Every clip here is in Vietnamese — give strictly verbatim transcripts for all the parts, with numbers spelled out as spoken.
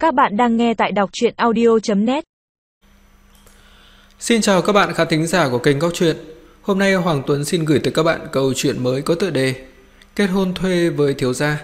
Các bạn đang nghe tại đọc truyện audio chấm net. Xin chào các bạn khán thính giả của kênh Góc Truyện. Hôm nay Hoàng Tuấn xin gửi tới các bạn câu chuyện mới có tựa đề Kết hôn thuê với thiếu gia.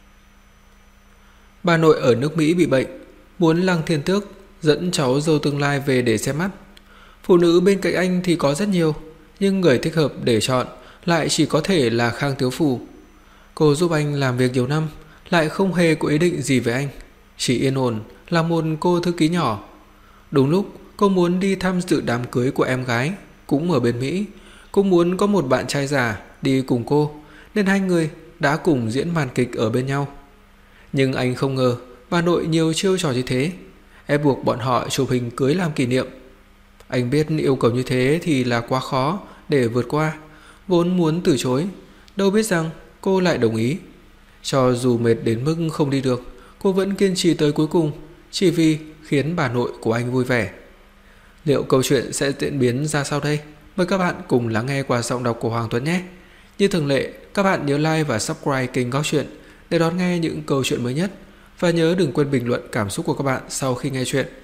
Bà nội ở nước Mỹ bị bệnh, muốn Lăng Thiên Tước dẫn cháu dâu tương lai về để xem mắt. Phụ nữ bên cạnh anh thì có rất nhiều, nhưng người thích hợp để chọn lại chỉ có thể là Khang Thiếu Phù. Cô giúp anh làm việc nhiều năm, lại không hề có ý định gì với anh, chỉ yên ổn là một cô thư ký nhỏ. Đúng lúc cô muốn đi tham dự đám cưới của em gái, cũng ở bên Mỹ. Cô muốn có một bạn trai già đi cùng cô, nên hai người đã cùng diễn màn kịch ở bên nhau. Nhưng anh không ngờ bà nội nhiều chiêu trò như thế, ép buộc bọn họ chụp hình cưới làm kỷ niệm. Anh biết yêu cầu như thế thì là quá khó để vượt qua, vốn muốn từ chối, đâu biết rằng cô lại đồng ý. Cho dù mệt đến mức không đi được, cô vẫn kiên trì tới cuối cùng, chỉ vì khiến bà nội của anh vui vẻ. Liệu câu chuyện sẽ diễn biến ra sao đây? Mời các bạn cùng lắng nghe qua giọng đọc của Hoàng Tuấn nhé. Như thường lệ, các bạn nhớ like và subscribe kênh Góc Truyện để đón nghe những câu chuyện mới nhất, và nhớ đừng quên bình luận cảm xúc của các bạn sau khi nghe chuyện.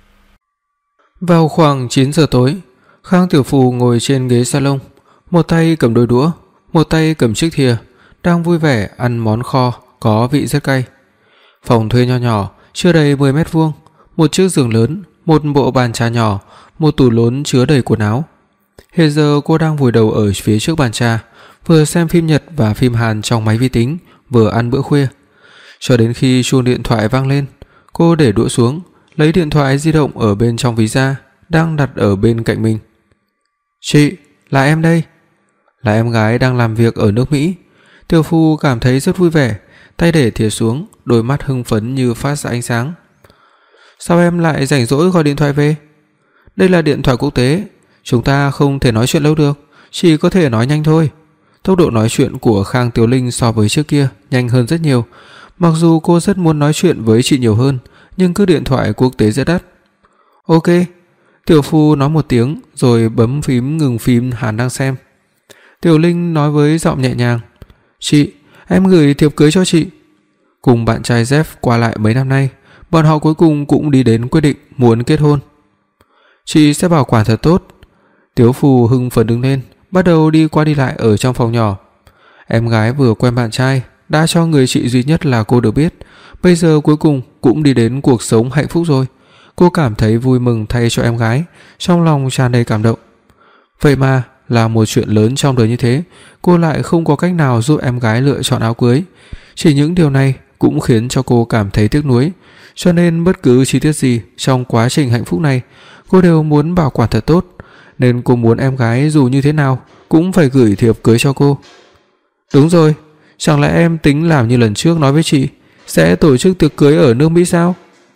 Vào khoảng chín giờ tối, Khang Tiểu Phù ngồi trên ghế salon, một tay cầm đôi đũa, một tay cầm chiếc thìa, đang vui vẻ ăn món kho có vị rất cay. Phòng thuê nho nhỏ, chưa đầy mười mét vuông, một chiếc giường lớn, một bộ bàn trà nhỏ, một tủ lớn chứa đầy quần áo. Hiện giờ cô đang vùi đầu ở phía trước bàn trà, vừa xem phim Nhật và phim Hàn trong máy vi tính, vừa ăn bữa khuya. Cho đến khi chuông điện thoại vang lên, cô để đũa xuống, lấy điện thoại di động ở bên trong ví ra, đang đặt ở bên cạnh mình. "Chị, là em đây." Là em gái đang làm việc ở nước Mỹ. Tiểu Phu cảm thấy rất vui vẻ, tay để thìa xuống, đôi mắt hưng phấn như phát ra ánh sáng. "Sao em lại rảnh rỗi gọi điện thoại về?" "Đây là điện thoại quốc tế, chúng ta không thể nói chuyện lâu được, chỉ có thể nói nhanh thôi." Tốc độ nói chuyện của Khang Tiểu Linh so với trước kia nhanh hơn rất nhiều. Mặc dù cô rất muốn nói chuyện với chị nhiều hơn, nhưng cứ điện thoại quốc tế rất đắt. "Ok." Tiểu Phu nói một tiếng rồi bấm phím ngừng phim Hàn đang xem. Tiểu Linh nói với giọng nhẹ nhàng, "Chị, em gửi thiệp cưới cho chị." Cùng bạn trai Jeff qua lại mấy năm nay, bọn họ cuối cùng cũng đi đến quyết định muốn kết hôn. "Chị sẽ bảo quản thật tốt." Tiểu Phu hưng phấn đứng lên, bắt đầu đi qua đi lại ở trong phòng nhỏ. Em gái vừa quen bạn trai, đã cho người chị duy nhất là cô được biết, bây giờ cuối cùng cũng đi đến cuộc sống hạnh phúc rồi. Cô cảm thấy vui mừng thay cho em gái, trong lòng tràn đầy cảm động. Vậy mà là một chuyện lớn trong đời như thế, cô lại không có cách nào giúp em gái lựa chọn áo cưới. Chỉ những điều này cũng khiến cho cô cảm thấy tiếc nuối, cho nên bất cứ chi tiết gì trong quá trình hạnh phúc này, cô đều muốn bảo quản thật tốt, nên cô muốn em gái dù như thế nào cũng phải gửi thiệp cưới cho cô. "Đúng rồi, chẳng lẽ em tính làm như lần trước nói với chị, sẽ tổ chức tiệc cưới ở nước Mỹ sao?"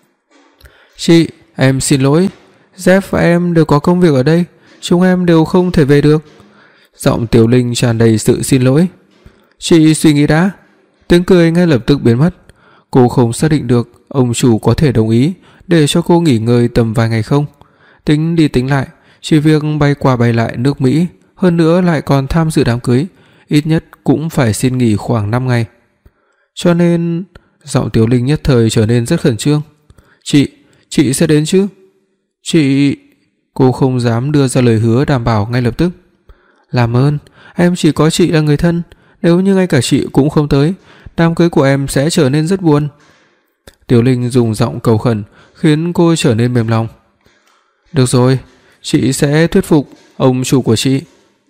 "Chị, em xin lỗi, Jeff và em đều có công việc ở đây, chúng em đều không thể về được." Giọng Tiểu Linh tràn đầy sự xin lỗi. "Chị suy nghĩ đã." Tiếng cười ngay lập tức biến mất. Cô không xác định được ông chủ có thể đồng ý để cho cô nghỉ ngơi tầm vài ngày không. Tính đi tính lại, chỉ việc bay qua bay lại nước Mỹ, hơn nữa lại còn tham dự đám cưới, ít nhất cũng phải xin nghỉ khoảng năm ngày. Cho nên, giọng Tiểu Linh nhất thời trở nên rất khẩn trương. "Chị, chị sẽ đến chứ?" "Chị..." Cô không dám đưa ra lời hứa đảm bảo ngay lập tức. "Làm ơn, em chỉ có chị là người thân, nếu như ngay cả chị cũng không tới, đám cưới của em sẽ trở nên rất buồn." Tiểu Linh dùng giọng cầu khẩn khiến cô trở nên mềm lòng. "Được rồi, chị sẽ thuyết phục ông chủ của chị."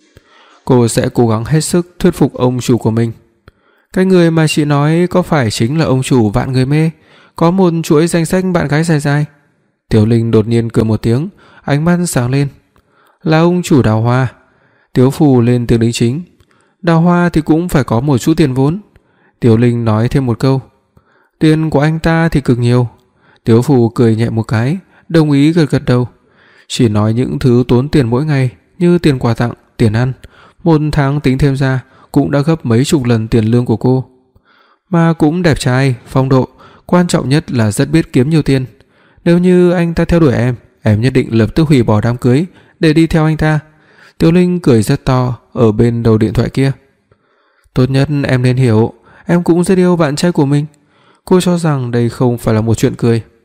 Cô sẽ cố gắng hết sức thuyết phục ông chủ của mình. "Cái người mà chị nói có phải chính là ông chủ vạn người mê, có một chuỗi danh sách bạn gái dài dài?" Tiểu Linh đột nhiên cười một tiếng, ánh mắt sáng lên. "Là ông chủ Đào Hoa." Tiểu Phù lên tiếng đính chính. "Đào Hoa thì cũng phải có một chút tiền vốn." Tiểu Linh nói thêm một câu. "Tiền của anh ta thì cực nhiều." Tiểu Phù cười nhẹ một cái, đồng ý gật gật đầu. Chỉ nói những thứ tốn tiền mỗi ngày như tiền quà tặng, tiền ăn, một tháng tính thêm ra cũng đã gấp mấy chục lần tiền lương của cô. Mà cũng đẹp trai, phong độ, quan trọng nhất là rất biết kiếm nhiều tiền. Nếu như anh ta theo đuổi em, em nhất định lập tức hủy bỏ đám cưới để đi theo anh ta. Tiểu Linh cười rất to ở bên đầu điện thoại kia. "Tốt nhất em nên hiểu, em cũng rất yêu bạn trai của mình." Cô cho rằng đây không phải là một chuyện cười.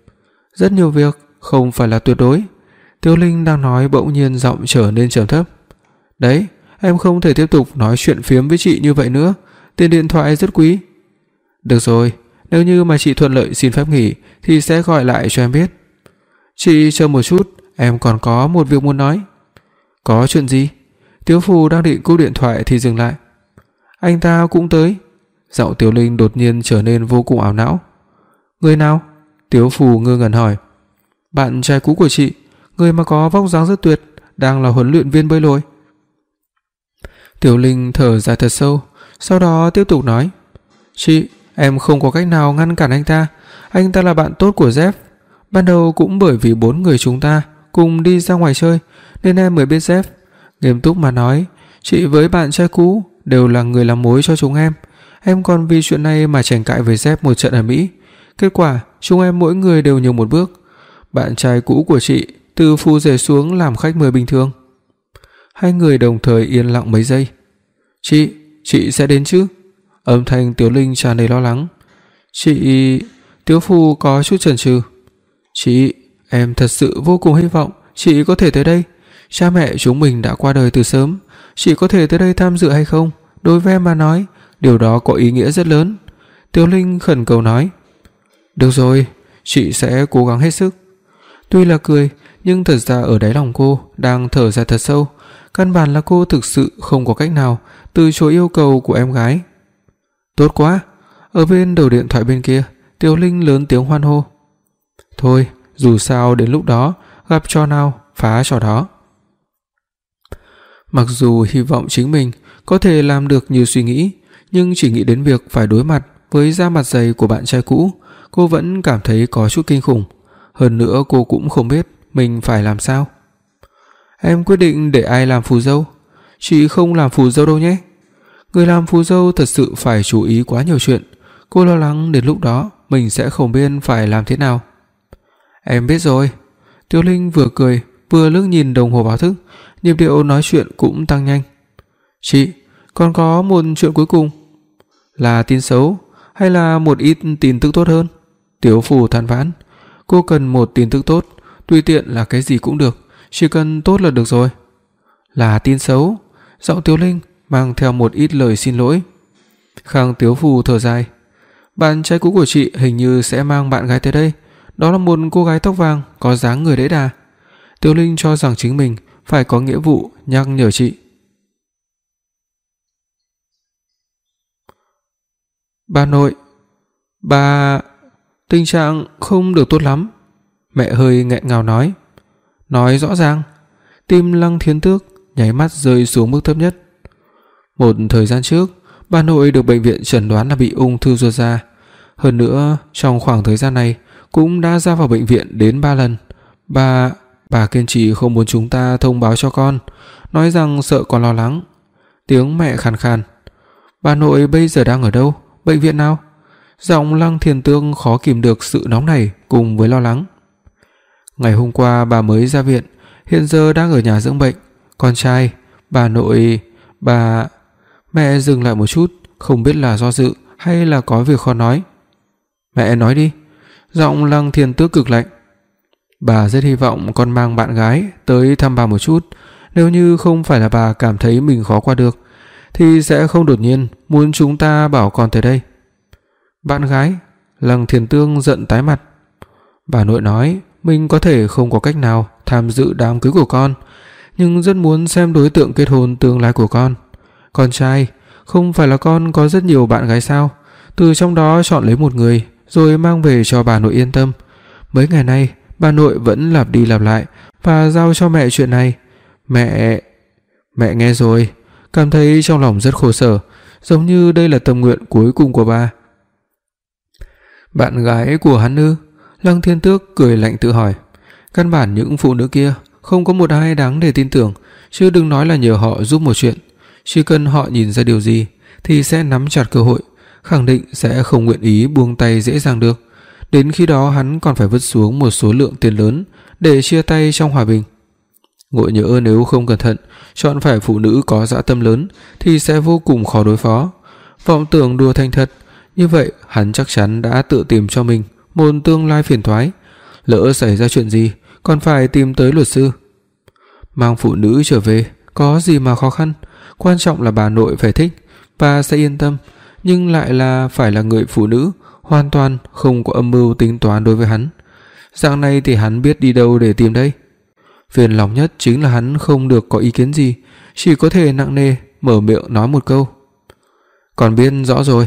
Rất nhiều việc, không phải là tuyệt đối. Tiêu Linh đang nói bỗng nhiên giọng trở nên trầm thấp. Đấy, em không thể tiếp tục nói chuyện phiếm với chị như vậy nữa, tiền điện thoại rất quý. Được rồi, nếu như mà chị thuận lợi xin phép nghỉ thì sẽ gọi lại cho em biết. Chị chờ một chút, em còn có một việc muốn nói. Có chuyện gì? Tiếu Phù đang định cúp điện thoại thì dừng lại. Anh ta cũng tới. Giọng Tiêu Linh đột nhiên trở nên vô cùng ảo não. Người nào? Tiếu Phù ngơ ngẩn hỏi. Bạn trai cũ của chị, người mà có vóc dáng rất tuyệt, đang là huấn luyện viên bơi lội. Tiểu Linh thở dài thật sâu, sau đó tiếp tục nói. Chị, em không có cách nào ngăn cản anh ta. Anh ta là bạn tốt của Jeff. Ban đầu cũng bởi vì bốn người chúng ta cùng đi ra ngoài chơi nên em mới biết Jeff. Nghiêm túc mà nói, chị với bạn trai cũ đều là người làm mối cho chúng em. Em còn vì chuyện này mà tranh cãi với Jeff một trận ở Mỹ. Kết quả, chúng em mỗi người đều nhường một bước. Bạn trai cũ của chị từ phu rể xuống làm khách mời bình thường. Hai người đồng thời yên lặng mấy giây. Chị, chị sẽ đến chứ? Âm thanh Tiểu Linh tràn đầy lo lắng. Chị... Tiếu Phu có chút chần chừ. Chị, em thật sự vô cùng hy vọng chị có thể tới đây. Cha mẹ chúng mình đã qua đời từ sớm. Chị có thể tới đây tham dự hay không? Đối với em mà nói, điều đó có ý nghĩa rất lớn. Tiểu Linh khẩn cầu nói. Được rồi, chị sẽ cố gắng hết sức. Tuy là cười, nhưng thật ra ở đáy lòng cô đang thở ra thật sâu. Căn bản là cô thực sự không có cách nào từ chối yêu cầu của em gái. Tốt quá. Ở bên đầu điện thoại bên kia, Tiểu Linh lớn tiếng hoan hô. Thôi, dù sao đến lúc đó gặp trò nào phá trò đó. Mặc dù hy vọng chính mình có thể làm được như suy nghĩ, nhưng chỉ nghĩ đến việc phải đối mặt với da mặt dày của bạn trai cũ, cô vẫn cảm thấy có chút kinh khủng. Hơn nữa cô cũng không biết mình phải làm sao. Em quyết định để ai làm phù dâu? Chị không làm phù dâu đâu nhé. Người làm phù dâu thật sự phải chú ý quá nhiều chuyện. Cô lo lắng đến lúc đó mình sẽ không biết phải làm thế nào. Em biết rồi. Tiêu Linh vừa cười vừa liếc nhìn đồng hồ báo thức, nhịp điệu nói chuyện cũng tăng nhanh. Chị, còn có một chuyện cuối cùng. Là tin xấu hay là một ít tin tức tốt hơn? Tiếu Phù than vãn. Cô cần một tin tức tốt, tùy tiện là cái gì cũng được, chỉ cần tốt là được rồi. Là tin xấu. Giọng Tiêu Linh mang theo một ít lời xin lỗi. Khang Tiếu Phù thở dài. Bạn trai cũ của chị hình như sẽ mang bạn gái tới đây. Đó là một cô gái tóc vàng có dáng người đẫy đà. Tiêu Linh cho rằng chính mình phải có nghĩa vụ nhắc nhở chị. Bà nội, bà... tình trạng không được tốt lắm. Mẹ hơi nghẹn ngào nói. Nói rõ ràng. Tim Lăng Thiên Tước nháy mắt rơi xuống mức thấp nhất. Một thời gian trước, bà nội được bệnh viện chẩn đoán là bị ung thư ruột già. Hơn nữa, trong khoảng thời gian này cũng đã ra vào bệnh viện đến ba lần. Bà... bà kiên trì không muốn chúng ta thông báo cho con, nói rằng sợ con lo lắng. Tiếng mẹ khàn khàn. Bà nội bây giờ đang ở đâu? Bệnh viện nào? Giọng Lăng Thiên Tương khó kìm được sự nóng nảy cùng với lo lắng. Ngày hôm qua bà mới ra viện, hiện giờ đang ở nhà dưỡng bệnh. Con trai, bà nội, bà... Mẹ dừng lại một chút, không biết là do dự hay là có việc khó nói. Mẹ nói đi. Giọng Lăng Thiên Tước cực lạnh. Bà rất hy vọng con mang bạn gái tới thăm bà một chút. Nếu như không phải là bà cảm thấy mình khó qua được thì sẽ không đột nhiên muốn chúng ta bảo con tới đây. Bạn gái? Lăng Thiên Tương giận tái mặt. Bà nội nói mình có thể không có cách nào tham dự đám cưới của con, nhưng rất muốn xem đối tượng kết hôn tương lai của con. Con trai, không phải là con có rất nhiều bạn gái sao? Từ trong đó chọn lấy một người rồi mang về cho bà nội yên tâm. Mấy ngày nay bà nội vẫn lặp đi lặp lại và giao cho mẹ chuyện này. Mẹ... Mẹ nghe rồi, cảm thấy trong lòng rất khổ sở, giống như đây là tâm nguyện cuối cùng của bà. Bạn gái của hắn ư? Lăng Thiên Tước cười lạnh tự hỏi. Căn bản những phụ nữ kia không có một ai đáng để tin tưởng, chứ đừng nói là nhờ họ giúp một chuyện. Chỉ cần họ nhìn ra điều gì thì sẽ nắm chặt cơ hội, khẳng định sẽ không nguyện ý buông tay dễ dàng được. Đến khi đó hắn còn phải vứt xuống một số lượng tiền lớn để chia tay trong hòa bình. Ngộ nhỡ nếu không cẩn thận chọn phải phụ nữ có dã tâm lớn thì sẽ vô cùng khó đối phó. Vọng tưởng đùa thành thật, như vậy hắn chắc chắn đã tự tìm cho mình một tương lai phiền toái. lỡ xảy ra chuyện gì còn phải tìm tới luật sư. Mang phụ nữ trở về có gì mà khó khăn, quan trọng là bà nội phải thích và sẽ yên tâm, nhưng lại là phải là người phụ nữ hoàn toàn không có âm mưu tính toán đối với hắn. Dạng này thì hắn biết đi đâu để tìm đây. Phiền lòng nhất chính là hắn không được có ý kiến gì, chỉ có thể nặng nề mở miệng nói một câu: "Còn biết rõ rồi."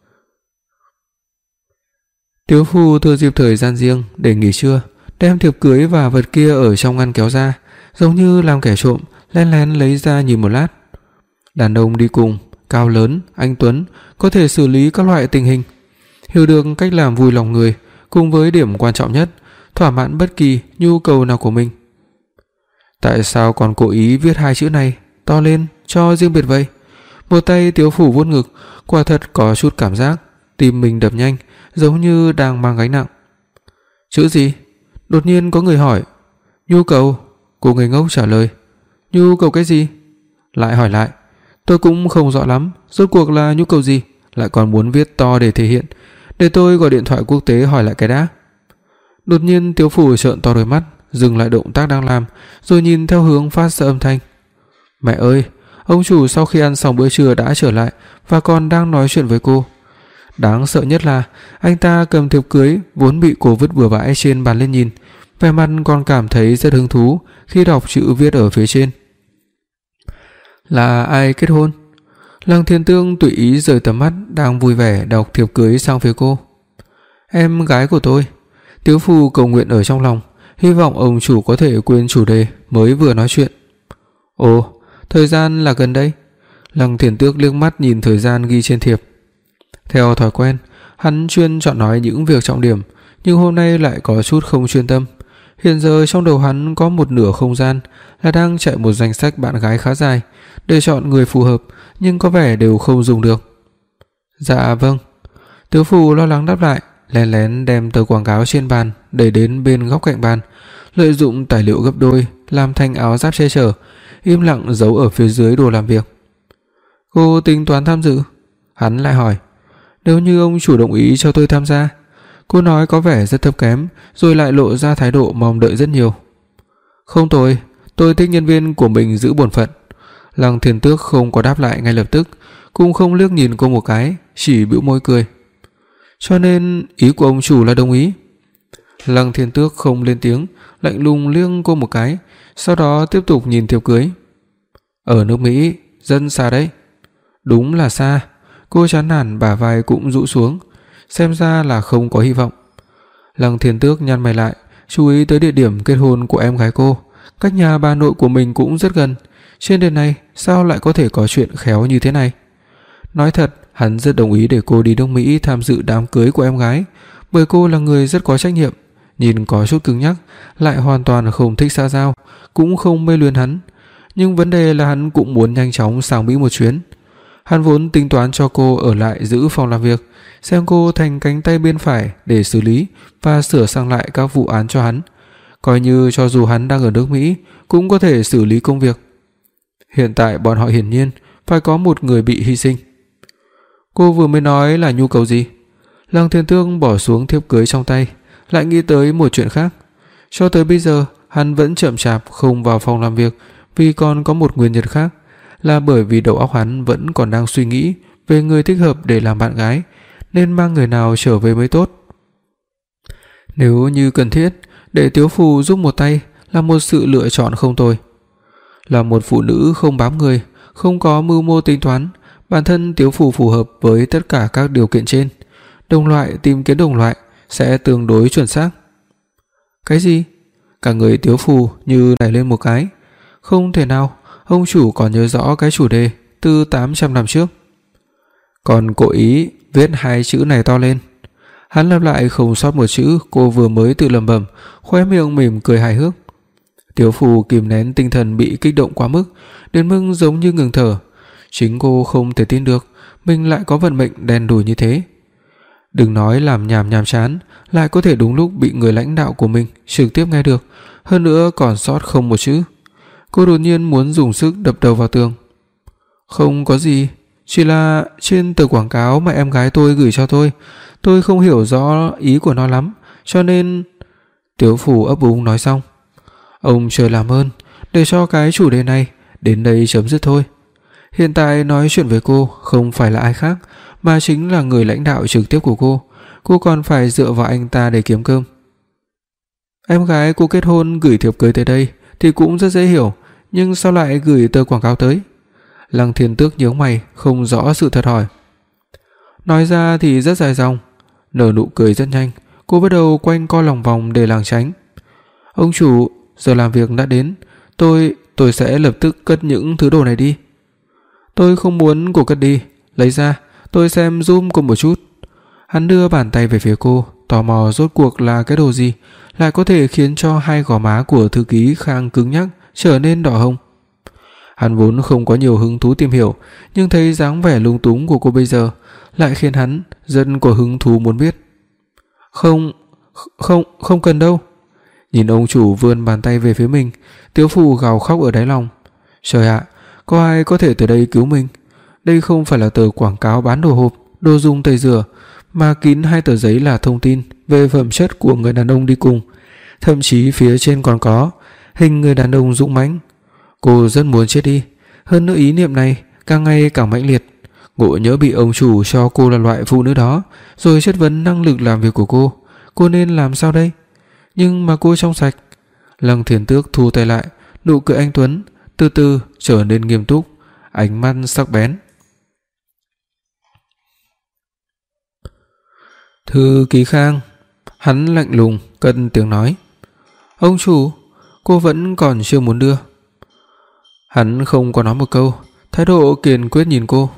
Tiếu phu thừa dịp thời gian riêng để nghỉ trưa, đem thiệp cưới và vật kia ở trong ngăn kéo ra, giống như làm kẻ trộm lén lén lấy ra nhìn một lát. Đàn ông đi cùng, cao lớn, anh tuấn, có thể xử lý các loại tình hình, hiểu được cách làm vui lòng người, cùng với điểm quan trọng nhất, thỏa mãn bất kỳ nhu cầu nào của mình. Tại sao còn cố ý viết hai chữ này to lên cho riêng biệt vậy? Một tay Tiếu phủ vuốt ngực, quả thật có chút cảm giác tim mình đập nhanh, giống như đang mang gánh nặng. Chữ gì? Đột nhiên có người hỏi. Nhu cầu. Cô ngây ngốc trả lời. Nhu cầu cái gì? Lại hỏi lại. Tôi cũng không rõ lắm, rốt cuộc là nhu cầu gì, lại còn muốn viết to để thể hiện. Để tôi gọi điện thoại quốc tế hỏi lại cái đã. Đột nhiên Tiếu phủ trợn to đôi mắt, dừng lại động tác đang làm, rồi nhìn theo hướng phát ra âm thanh. Mẹ ơi, ông chủ sau khi ăn xong bữa trưa đã trở lại và còn đang nói chuyện với cô. Đáng sợ nhất là anh ta cầm thiệp cưới vốn bị cô vứt bừa bãi trên bàn lên nhìn, vẻ mặt còn cảm thấy rất hứng thú khi đọc chữ viết ở phía trên. Là ai kết hôn? Lăng Thiên Tương tùy ý rời tầm mắt đang vui vẻ đọc thiệp cưới sang phía cô. Em gái của tôi. Tiếu phu cầu nguyện ở trong lòng, hy vọng ông chủ có thể quên chủ đề mới vừa nói chuyện. Ồ, thời gian là gần đây. Lăng Thiên Tước liếc mắt nhìn thời gian ghi trên thiệp. Theo thói quen, hắn chuyên chọn nói những việc trọng điểm, nhưng hôm nay lại có chút không chuyên tâm. Hiện giờ trong đầu hắn có một nửa không gian là đang chạy một danh sách bạn gái khá dài để chọn người phù hợp, nhưng có vẻ đều không dùng được. Dạ vâng. Tiếu phu lo lắng đáp lại, lén lén đem tờ quảng cáo trên bàn đẩy đến bên góc cạnh bàn, lợi dụng tài liệu gấp đôi làm thành áo giáp che chở, im lặng giấu ở phía dưới đồ làm việc. Cô tính toán tham dự? Hắn lại hỏi. Nếu như ông chủ đồng ý cho tôi tham gia. Cô nói có vẻ rất thấp kém, rồi lại lộ ra thái độ mong đợi rất nhiều. Không tồi, tôi thích nhân viên của mình giữ bổn phận. Lăng Thiên Tước không có đáp lại ngay lập tức, cũng không liếc nhìn cô một cái, chỉ bĩu môi cười. Cho nên ý của ông chủ là đồng ý. Lăng Thiên Tước không lên tiếng, lạnh lùng liếc cô một cái, sau đó tiếp tục nhìn thiệp cưới. Ở nước Mỹ, dân xa đấy. Đúng là xa. Cô chán nản, bả vai cũng rũ xuống, xem ra là không có hy vọng. Lăng Thiên Tước nhăn mày lại, chú ý tới địa điểm kết hôn của em gái cô, cách nhà bà nội của mình cũng rất gần. Trên đời này sao lại có thể có chuyện khéo như thế này? Nói thật, hắn rất đồng ý để cô đi nước Mỹ tham dự đám cưới của em gái, bởi cô là người rất có trách nhiệm, nhìn có chút cứng nhắc, lại hoàn toàn không thích xã giao, cũng không mê luyến hắn. Nhưng vấn đề là hắn cũng muốn nhanh chóng sang Mỹ một chuyến. Hắn vốn tính toán cho cô ở lại giữ phòng làm việc, xem cô thành cánh tay bên phải để xử lý và sửa sang lại các vụ án cho hắn, coi như cho dù hắn đang ở nước Mỹ cũng có thể xử lý công việc. Hiện tại bọn họ hiển nhiên phải có một người bị hy sinh. Cô vừa mới nói là nhu cầu gì? Lăng Thiên Tương bỏ xuống thiệp cưới trong tay, lại nghĩ tới một chuyện khác. Cho tới bây giờ hắn vẫn chậm chạp không vào phòng làm việc vì còn có một nguyên nhân khác, là bởi vì đầu óc hắn vẫn còn đang suy nghĩ về người thích hợp để làm bạn gái, nên mang người nào trở về mới tốt. Nếu như cần thiết, để Tiếu Phù giúp một tay là một sự lựa chọn không tồi. Là một phụ nữ không bám người, không có mưu mô tính toán, bản thân Tiếu Phù phù hợp với tất cả các điều kiện trên. Đồng loại tìm kiếm đồng loại sẽ tương đối chuẩn xác. Cái gì? Cả người Tiếu Phù như nảy lên một cái. Không thể nào, ông chủ còn nhớ rõ cái chủ đề từ tám trăm năm trước. Còn cố ý viết hai chữ này to lên. Hắn lặp lại không sót một chữ cô vừa mới tự lẩm bẩm, khóe miệng mỉm cười hài hước. Tiếu Phù kìm nén tinh thần bị kích động quá mức, đến mức giống như ngừng thở. Chính cô không thể tin được mình lại có vận mệnh đen đủi như thế. Đừng nói làm nhảm nhảm chán, lại có thể đúng lúc bị người lãnh đạo của mình trực tiếp nghe được, hơn nữa còn sót không một chữ. Cô đột nhiên muốn dùng sức đập đầu vào tường. Không có gì, chỉ là trên tờ quảng cáo mà em gái tôi gửi cho tôi, tôi không hiểu rõ ý của nó lắm, cho nên... Tiếu Phù ấp úng nói xong. Ông trời làm ơn, để cho cái chủ đề này đến đây chấm dứt thôi. Hiện tại nói chuyện với cô không phải là ai khác, mà chính là người lãnh đạo trực tiếp của cô. Cô còn phải dựa vào anh ta để kiếm cơm. Em gái cô kết hôn gửi thiệp cưới tới đây thì cũng rất dễ hiểu, nhưng sao lại gửi tờ quảng cáo tới? Lăng Thiên Tước nhướng mày, không rõ sự thật hỏi. Nói ra thì rất dài dòng. Nở nụ cười rất nhanh, cô bắt đầu quanh co lòng vòng để lảng tránh. Ông chủ, giờ làm việc đã đến, tôi tôi sẽ lập tức cất những thứ đồ này đi. Tôi không muốn cô cất đi, lấy ra, tôi xem zoom cô một chút. Hắn đưa bàn tay về phía cô, tò mò rốt cuộc là cái đồ gì lại có thể khiến cho hai gò má của thư ký Khang cứng nhắc trở nên đỏ hồng. Hắn vốn không có nhiều hứng thú tìm hiểu, nhưng thấy dáng vẻ lung túng của cô bây giờ lại khiến hắn rất có hứng thú muốn biết. Không, không, không cần đâu. Nhìn ông chủ vươn bàn tay về phía mình, Tiếu Phù gào khóc ở đáy lòng. Trời ạ, có ai có thể tới đây cứu mình? Đây không phải là tờ quảng cáo bán đồ hộp, đồ dùng tẩy rửa, mà kín hai tờ giấy là thông tin về phẩm chất của người đàn ông đi cùng. Thậm chí phía trên còn có hình người đàn ông dũng mãnh. Cô rất muốn chết đi, hơn nữa ý niệm này càng ngày càng mãnh liệt. Ngộ nhỡ bị ông chủ cho cô là loại phụ nữ đó, rồi chất vấn năng lực làm việc của cô, cô nên làm sao đây? Nhưng mà cô trong sạch. Lăng Thiên Tước thu tay lại, nụ cười anh tuấn từ từ trở nên nghiêm túc, ánh mắt sắc bén. Thư ký Khang. Hắn lạnh lùng cất tiếng nói. Ông chủ, cô vẫn còn chưa muốn đưa. Hắn không có nói một câu, thái độ kiên quyết nhìn cô.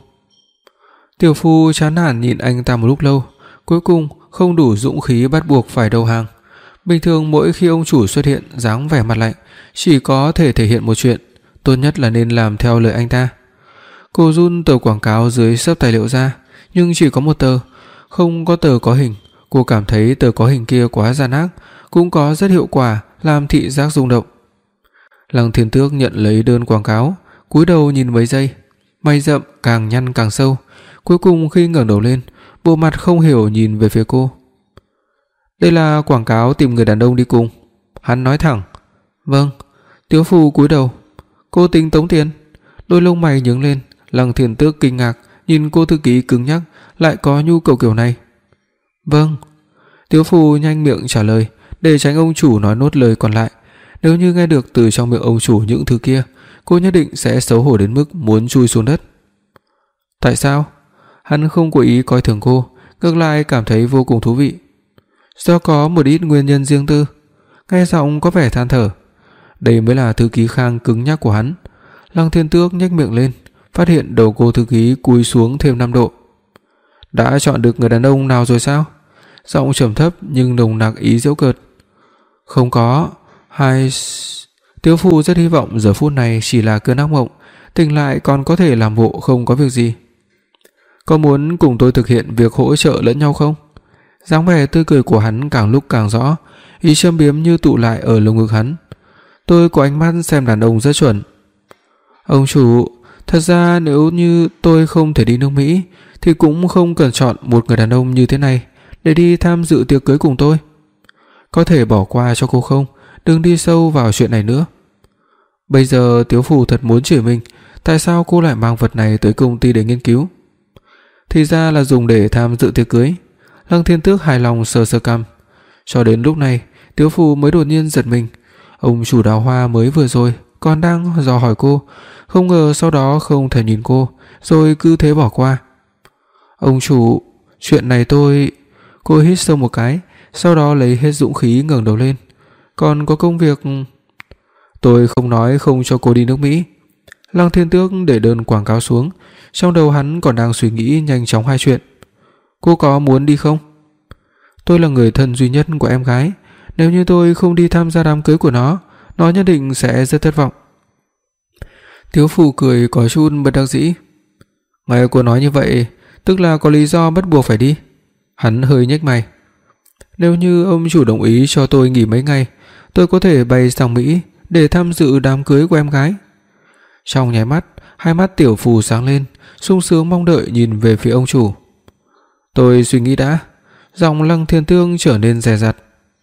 Tiểu Phu chán nản nhìn anh ta một lúc lâu, cuối cùng không đủ dũng khí bắt buộc phải đầu hàng. Bình thường mỗi khi ông chủ xuất hiện dáng vẻ mặt lạnh, chỉ có thể thể hiện một chuyện, tốt nhất là nên làm theo lời anh ta. Cô run tờ quảng cáo dưới xấp tài liệu ra, nhưng chỉ có một tờ, không có tờ có hình. Cô cảm thấy tờ có hình kia quá gian ác, cũng có rất hiệu quả làm thị giác rung động. Lăng Thiên Tước nhận lấy đơn quảng cáo, cúi đầu nhìn mấy giây, mày rậm càng nhăn càng sâu. Cuối cùng khi ngẩng đầu lên, bộ mặt không hiểu nhìn về phía cô. Đây là quảng cáo tìm người đàn ông đi cùng. Hắn nói thẳng. Vâng. Tiếu Phu cúi đầu. Cô tính tống tiền? Đôi lông mày nhướng lên. Lăng Thiên Tước kinh ngạc nhìn cô thư ký cứng nhắc lại có nhu cầu kiểu này. Vâng. Tiếu Phu nhanh miệng trả lời để tránh ông chủ nói nốt lời còn lại. Nếu như nghe được từ trong miệng ông chủ những thứ kia, cô nhất định sẽ xấu hổ đến mức muốn chui xuống đất. Tại sao? Hắn không cố ý coi thường cô, ngược lại cảm thấy vô cùng thú vị. Do có một ít nguyên nhân riêng tư. Nghe giọng có vẻ than thở. Đây mới là thư ký Khang cứng nhắc của hắn. Lăng Thiên Tước nhếch miệng lên, phát hiện đầu cô thư ký cúi xuống thêm năm độ. Đã chọn được người đàn ông nào rồi sao? Giọng trầm thấp nhưng nồng nặc ý giễu cợt. Không có. Hai... Tiếu Phu rất hy vọng giờ phút này chỉ là cơn ác mộng, tỉnh lại còn có thể làm bộ không có việc gì. Có muốn cùng tôi thực hiện việc hỗ trợ lẫn nhau không? Dáng vẻ tươi cười của hắn càng lúc càng rõ, ý châm biếm như tụ lại ở lồng ngực hắn. Tôi có ánh mắt xem đàn ông rất chuẩn. Ông chủ, thật ra nếu như tôi không thể đi nước Mỹ thì cũng không cần chọn một người đàn ông như thế này để đi tham dự tiệc cưới cùng tôi. Có thể bỏ qua cho cô không? Đừng đi sâu vào chuyện này nữa. Bây giờ Tiếu Phù thật muốn chửi mình, tại sao cô lại mang vật này tới công ty để nghiên cứu? Thì ra là dùng để tham dự tiệc cưới. Lăng Thiên Tước hài lòng sờ sờ cằm. Cho đến lúc này, Tiếu Phù mới đột nhiên giật mình. Ông chủ Đào Hoa mới vừa rồi còn đang dò hỏi cô, không ngờ sau đó không thể nhìn cô, rồi cứ thế bỏ qua. Ông chủ, chuyện này tôi... Cô hít sâu một cái, sau đó lấy hết dũng khí ngẩng đầu lên. Còn có công việc... Tôi không nói không cho cô đi nước Mỹ. Lăng Thiên Tước để đơn quảng cáo xuống, trong đầu hắn còn đang suy nghĩ nhanh chóng hai chuyện. Cô có muốn đi không? Tôi là người thân duy nhất của em gái, nếu như tôi không đi tham gia đám cưới của nó, nó nhất định sẽ rất thất vọng. Tiếu Phù cười có chút bất đắc dĩ. Nghe cô nói như vậy, tức là có lý do bắt buộc phải đi. Hắn hơi nhếch mày. Nếu như ông chủ đồng ý cho tôi nghỉ mấy ngày, tôi có thể bay sang Mỹ để tham dự đám cưới của em gái. Trong nháy mắt, hai mắt Tiểu Phù sáng lên, sung sướng mong đợi nhìn về phía ông chủ. Tôi suy nghĩ đã. Giọng Lăng Thiên Tước trở nên dè dặt.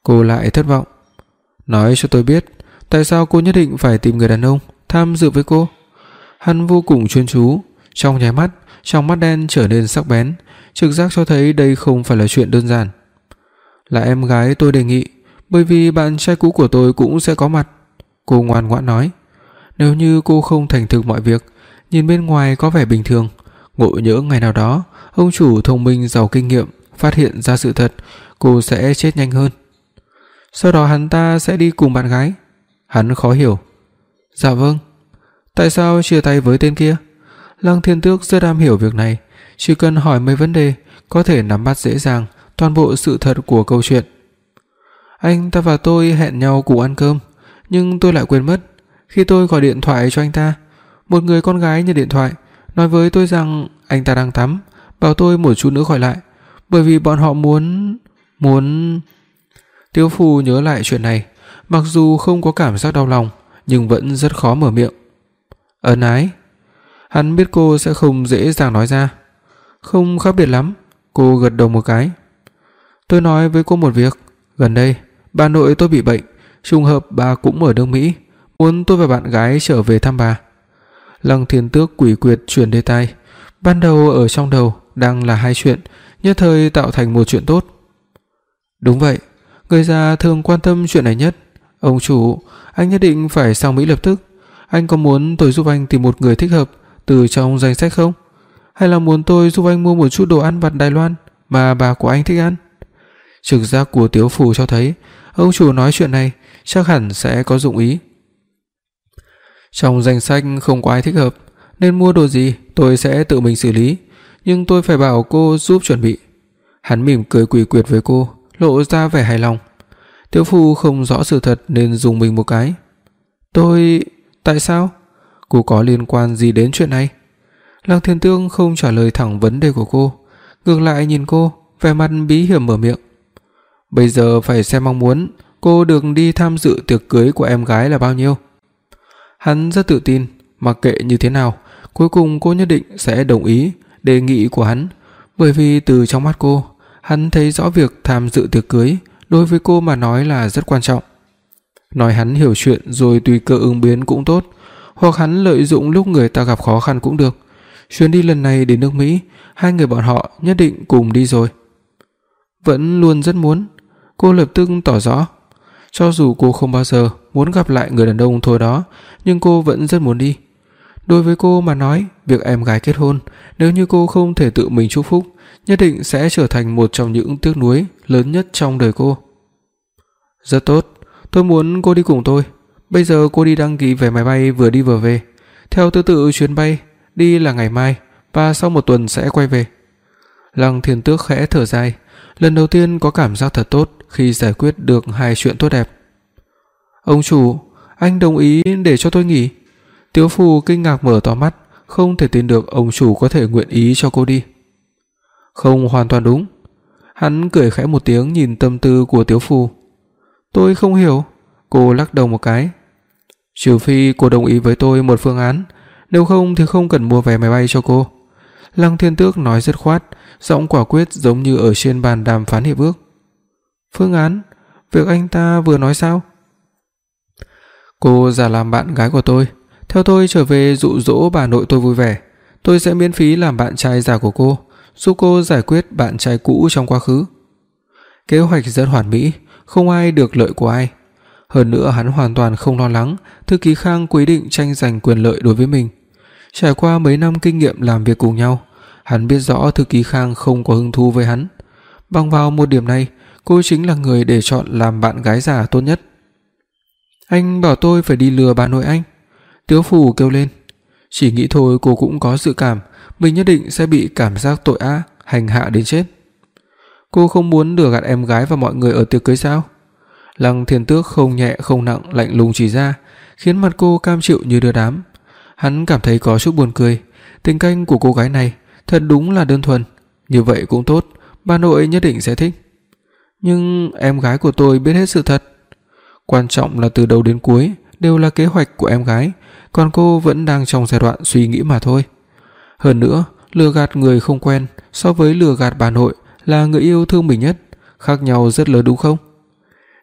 Cô lại thất vọng. Nói cho tôi biết, tại sao cô nhất định phải tìm người đàn ông tham dự với cô? Hắn vô cùng chuyên chú, trong nháy mắt, trong mắt đen trở nên sắc bén, trực giác cho thấy đây không phải là chuyện đơn giản. Là em gái tôi đề nghị, bởi vì bạn trai cũ của tôi cũng sẽ có mặt. Cô ngoan ngoãn nói. Nếu như cô không thành thực mọi việc, nhìn bên ngoài có vẻ bình thường, ngộ nhỡ ngày nào đó ông chủ thông minh giàu kinh nghiệm phát hiện ra sự thật, cô sẽ chết nhanh hơn. Sau đó hắn ta sẽ đi cùng bạn gái. Hắn khó hiểu. Dạ vâng. Tại sao chia tay với tên kia? Lăng Thiên Tước rất am hiểu việc này, chỉ cần hỏi mấy vấn đề có thể nắm bắt dễ dàng toàn bộ sự thật của câu chuyện. Anh ta và tôi hẹn nhau cùng ăn cơm, nhưng tôi lại quên mất. Khi tôi gọi điện thoại cho anh ta, một người con gái nhận điện thoại, nói với tôi rằng anh ta đang tắm, bảo tôi một chút nữa gọi lại, bởi vì bọn họ muốn... muốn... Tiếu Phù nhớ lại chuyện này, mặc dù không có cảm giác đau lòng, nhưng vẫn rất khó mở miệng. Ân ái. Hắn biết cô sẽ không dễ dàng nói ra. Không khác biệt lắm. Cô gật đầu một cái. Tôi nói với cô một việc, gần đây bà nội tôi bị bệnh, trùng hợp bà cũng ở nước Mỹ, muốn tôi và bạn gái trở về thăm bà. Lăng Thiên Tước quỷ quyệt chuyển đề tài, ban đầu ở trong đầu đang là hai chuyện, nhất thời tạo thành một chuyện tốt. Đúng vậy, người già thường quan tâm chuyện này nhất. Ông chủ, anh nhất định phải sang Mỹ lập tức. Anh có muốn tôi giúp anh tìm một người thích hợp từ trong danh sách không? Hay là muốn tôi giúp anh mua một chút đồ ăn vặt Đài Loan mà bà của anh thích ăn? Trực giác của Tiếu Phù cho thấy ông chủ nói chuyện này chắc hẳn sẽ có dụng ý. Trong danh sách không có ai thích hợp, nên mua đồ gì tôi sẽ tự mình xử lý, nhưng tôi phải bảo cô giúp chuẩn bị. Hắn mỉm cười quỷ quyệt với cô, lộ ra vẻ hài lòng. Tiếu Phù không rõ sự thật nên dùng mình một cái. Tôi... tại sao? Cô có liên quan gì đến chuyện này? Lăng Thiên Tương không trả lời thẳng vấn đề của cô, ngược lại nhìn cô, vẻ mặt bí hiểm mở miệng. Bây giờ phải xem mong muốn cô được đi tham dự tiệc cưới của em gái là bao nhiêu. Hắn rất tự tin, mặc kệ như thế nào, cuối cùng cô nhất định sẽ đồng ý đề nghị của hắn, bởi vì từ trong mắt cô, hắn thấy rõ việc tham dự tiệc cưới đối với cô mà nói là rất quan trọng. Nói hắn hiểu chuyện rồi tùy cơ ứng biến cũng tốt, hoặc hắn lợi dụng lúc người ta gặp khó khăn cũng được. Chuyến đi lần này đến nước Mỹ, hai người bọn họ nhất định cùng đi rồi. Vẫn luôn rất muốn. Cô lập tức tỏ rõ. Cho dù cô không bao giờ muốn gặp lại người đàn ông thôi đó, nhưng cô vẫn rất muốn đi. Đối với cô mà nói, việc em gái kết hôn, nếu như cô không thể tự mình chúc phúc, nhất định sẽ trở thành một trong những tiếc nuối lớn nhất trong đời cô. Rất tốt, tôi muốn cô đi cùng tôi. Bây giờ cô đi đăng ký vé máy bay vừa đi vừa về. Theo thứ tự chuyến bay, đi là ngày mai và sau một tuần sẽ quay về. Lăng Thiên Tước khẽ thở dài, lần đầu tiên có cảm giác thật tốt khi giải quyết được hai chuyện tốt đẹp. Ông chủ, anh đồng ý để cho tôi nghỉ. Tiếu Phù kinh ngạc mở to mắt, không thể tin được ông chủ có thể nguyện ý cho cô đi. Không hoàn toàn đúng. Hắn cười khẽ một tiếng nhìn tâm tư của Tiếu Phù. Tôi không hiểu. Cô lắc đầu một cái. Trừ phi cô đồng ý với tôi một phương án, nếu không thì không cần mua vé máy bay cho cô. Lăng Thiên Tước nói dứt khoát, giọng quả quyết giống như ở trên bàn đàm phán hiệp ước. Phương án? Việc anh ta vừa nói sao? Cô giả làm bạn gái của tôi, theo tôi trở về dụ dỗ bà nội tôi vui vẻ. Tôi sẽ miễn phí làm bạn trai giả của cô, giúp cô giải quyết bạn trai cũ trong quá khứ. Kế hoạch rất hoàn mỹ, không ai được lợi của ai. Hơn nữa hắn hoàn toàn không lo lắng thư ký Khang quyết định tranh giành quyền lợi đối với mình. Trải qua mấy năm kinh nghiệm làm việc cùng nhau, hắn biết rõ thư ký Khang không có hứng thú với hắn. Bằng vào một điểm này, cô chính là người để chọn làm bạn gái giả tốt nhất. Anh bảo tôi phải đi lừa bà nội anh. Tiếu Phù kêu lên. Chỉ nghĩ thôi cô cũng có dự cảm mình nhất định sẽ bị cảm giác tội ác hành hạ đến chết. Cô không muốn lừa gạt em gái và mọi người ở tiệc cưới sao? Lăng Thiên Tước không nhẹ không nặng lạnh lùng chỉ ra, khiến mặt cô cam chịu như đưa đám. Hắn cảm thấy có chút buồn cười, tình cảnh của cô gái này thật đúng là đơn thuần, như vậy cũng tốt, bà nội nhất định sẽ thích. Nhưng em gái của tôi biết hết sự thật. Quan trọng là từ đầu đến cuối đều là kế hoạch của em gái, còn cô vẫn đang trong giai đoạn suy nghĩ mà thôi. Hơn nữa, lừa gạt người không quen so với lừa gạt bà nội là người yêu thương mình nhất, khác nhau rất lớn đúng không?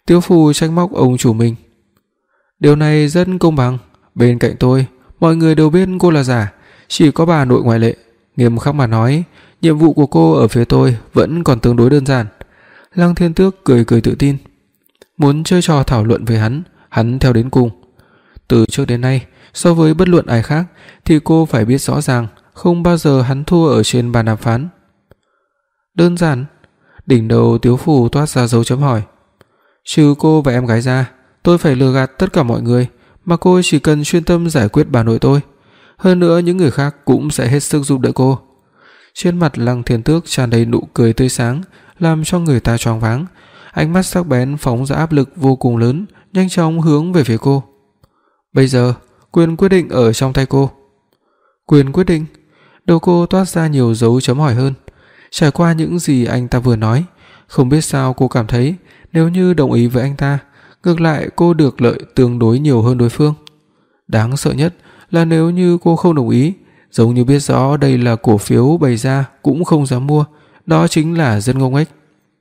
Tiếu Phù trách móc ông chủ mình. Điều này rất công bằng, bên cạnh tôi mọi người đều biết cô là giả, chỉ có bà nội ngoại lệ. Nghiêm khắc mà nói, nhiệm vụ của cô ở phía tôi vẫn còn tương đối đơn giản. Lăng Thiên Tước cười cười tự tin. Muốn chơi trò thảo luận với hắn, hắn theo đến cùng. Từ trước đến nay, so với bất luận ai khác thì cô phải biết rõ ràng, không bao giờ hắn thua ở trên bàn đàm phán. Đơn giản? Đỉnh đầu Tiếu Phù toát ra dấu chấm hỏi. Trừ cô và em gái ra, tôi phải lừa gạt tất cả mọi người, mà cô chỉ cần chuyên tâm giải quyết bà nội tôi. Hơn nữa những người khác cũng sẽ hết sức giúp đỡ cô. Trên mặt Lăng Thiên Tước tràn đầy nụ cười tươi sáng, làm cho người ta choáng váng. Ánh mắt sắc bén phóng ra áp lực vô cùng lớn, nhanh chóng hướng về phía cô. Bây giờ, quyền quyết định ở trong tay cô. Quyền quyết định? Đầu cô toát ra nhiều dấu chấm hỏi hơn. Trải qua những gì anh ta vừa nói, không biết sao cô cảm thấy nếu như đồng ý với anh ta, ngược lại cô được lợi tương đối nhiều hơn đối phương. Đáng sợ nhất là nếu như cô không đồng ý, giống như biết rõ đây là cổ phiếu bày ra cũng không dám mua, đó chính là dân ngông ếch.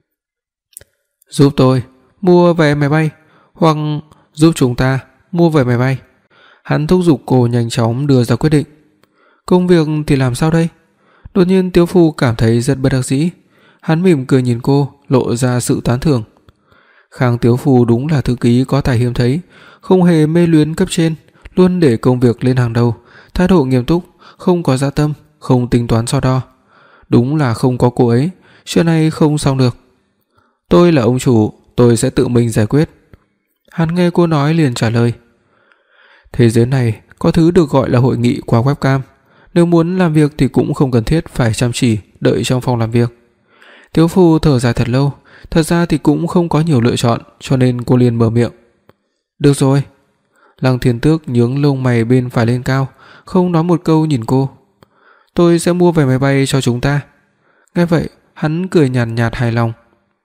Giúp tôi mua vé máy bay, hoặc giúp chúng ta mua vé máy bay. Hắn thúc giục cô nhanh chóng đưa ra quyết định. Công việc thì làm sao đây? Đột nhiên Tiếu Phù cảm thấy rất bất đắc dĩ. Hắn mỉm cười nhìn cô, lộ ra sự tán thưởng. Khang Tiếu Phù đúng là thư ký có tài hiếm thấy, không hề mê luyến cấp trên, luôn để công việc lên hàng đầu, thái độ nghiêm túc, không có dã tâm, không tính toán so đo. Đúng là không có cô ấy, chuyện này không xong được. Tôi là ông chủ, tôi sẽ tự mình giải quyết. Hắn nghe cô nói liền trả lời. Thế giới này có thứ được gọi là hội nghị qua webcam, nếu muốn làm việc thì cũng không cần thiết phải chăm chỉ đợi trong phòng làm việc. Tiếu Phù thở dài thật lâu, thật ra thì cũng không có nhiều lựa chọn, cho nên cô liền mở miệng. Được rồi. Lăng Thiên Tước nhướng lông mày bên phải lên cao, không nói một câu nhìn cô. Tôi sẽ mua vé máy bay cho chúng ta. Nghe vậy, hắn cười nhàn nhạt, nhạt hài lòng.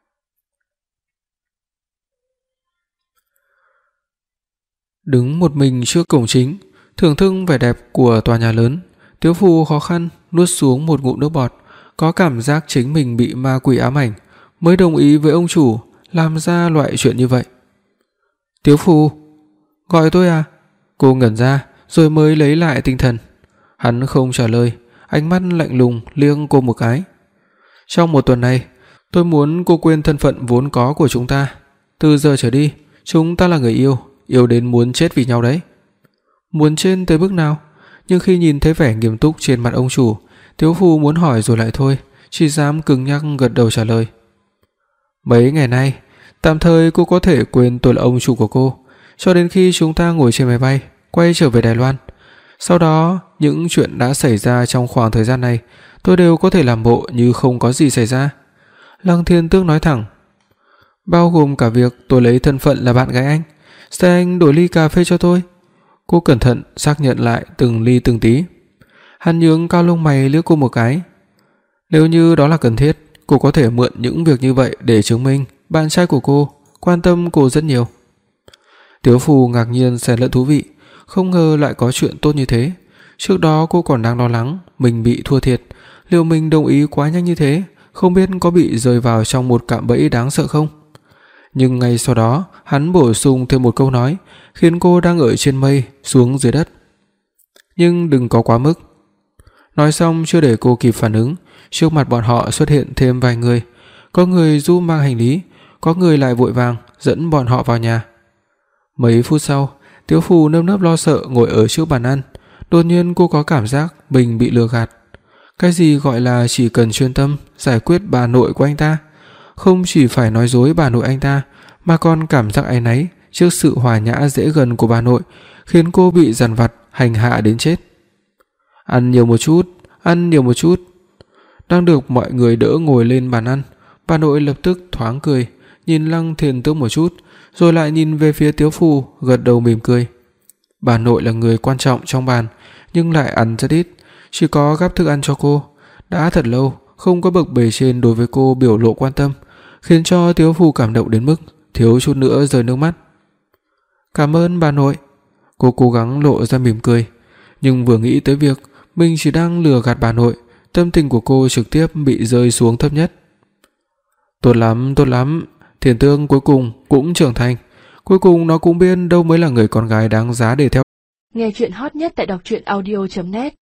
Đứng một mình trước cổng chính, thưởng thức vẻ đẹp của tòa nhà lớn, Tiếu Phù khó khăn nuốt xuống một ngụm nước bọt, có cảm giác chính mình bị ma quỷ ám ảnh, mới đồng ý với ông chủ làm ra loại chuyện như vậy. Tiếu Phù, gọi tôi à? Cô ngẩn ra rồi mới lấy lại tinh thần. Hắn không trả lời, ánh mắt lạnh lùng liếc cô một cái. Trong một tuần này, tôi muốn cô quên thân phận vốn có của chúng ta. Từ giờ trở đi, chúng ta là người yêu, yêu đến muốn chết vì nhau đấy. Muốn chết tới mức nào? Nhưng khi nhìn thấy vẻ nghiêm túc trên mặt ông chủ, Tiếu Phù muốn hỏi rồi lại thôi, chỉ dám cứng nhắc gật đầu trả lời. Mấy ngày nay, tạm thời cô có thể quên tôi là ông chủ của cô, cho đến khi chúng ta ngồi trên máy bay quay trở về Đài Loan. Sau đó, những chuyện đã xảy ra trong khoảng thời gian này, tôi đều có thể làm bộ như không có gì xảy ra. Lăng Thiên Tước nói thẳng. Bao gồm cả việc tôi lấy thân phận là bạn gái anh, sẽ anh đổi ly cà phê cho tôi. Cô cẩn thận xác nhận lại từng ly từng tí. Hắn nhướng cao lông mày liếc cô một cái. Nếu như đó là cần thiết, cô có thể mượn những việc như vậy để chứng minh bạn trai của cô quan tâm cô rất nhiều. Tiếu Phù ngạc nhiên xen lẫn thú vị, không ngờ lại có chuyện tốt như thế. Trước đó cô còn đang lo lắng mình bị thua thiệt, liệu mình đồng ý quá nhanh như thế, không biết có bị rơi vào trong một cạm bẫy đáng sợ không. Nhưng ngay sau đó, hắn bổ sung thêm một câu nói, khiến cô đang ở trên mây xuống dưới đất. Nhưng đừng có quá mức. Nói xong chưa để cô kịp phản ứng, trước mặt bọn họ xuất hiện thêm vài người, có người giúp mang hành lý, có người lại vội vàng dẫn bọn họ vào nhà. Mấy phút sau, Tiếu Phù nơm nớp lo sợ ngồi ở trước bàn ăn, đột nhiên cô có cảm giác mình bị lừa gạt. Cái gì gọi là chỉ cần chuyên tâm giải quyết bà nội của anh ta, không chỉ phải nói dối bà nội anh ta, mà còn cảm giác áy náy trước sự hòa nhã dễ gần của bà nội, khiến cô bị dằn vặt hành hạ đến chết. Ăn nhiều một chút, ăn nhiều một chút. Đang được mọi người đỡ ngồi lên bàn ăn, bà nội lập tức thoáng cười, nhìn Lăng Thiên Tước một chút, rồi lại nhìn về phía Tiếu Phù, gật đầu mỉm cười. Bà nội là người quan trọng trong bàn, nhưng lại ăn rất ít, chỉ có gắp thức ăn cho cô. Đã thật lâu không có bậc bề trên đối với cô biểu lộ quan tâm, khiến cho Tiếu Phù cảm động đến mức thiếu chút nữa rơi nước mắt. Cảm ơn bà nội. Cô cố gắng lộ ra mỉm cười, nhưng vừa nghĩ tới việc mình chỉ đang lừa gạt bà nội, tâm tình của cô trực tiếp bị rơi xuống thấp nhất. Tốt lắm, tốt lắm, Thiên Tước cuối cùng cũng trưởng thành, cuối cùng nó cũng biết đâu mới là người con gái đáng giá để theo. Nghe truyện hot nhất tại đọc truyện audio chấm net.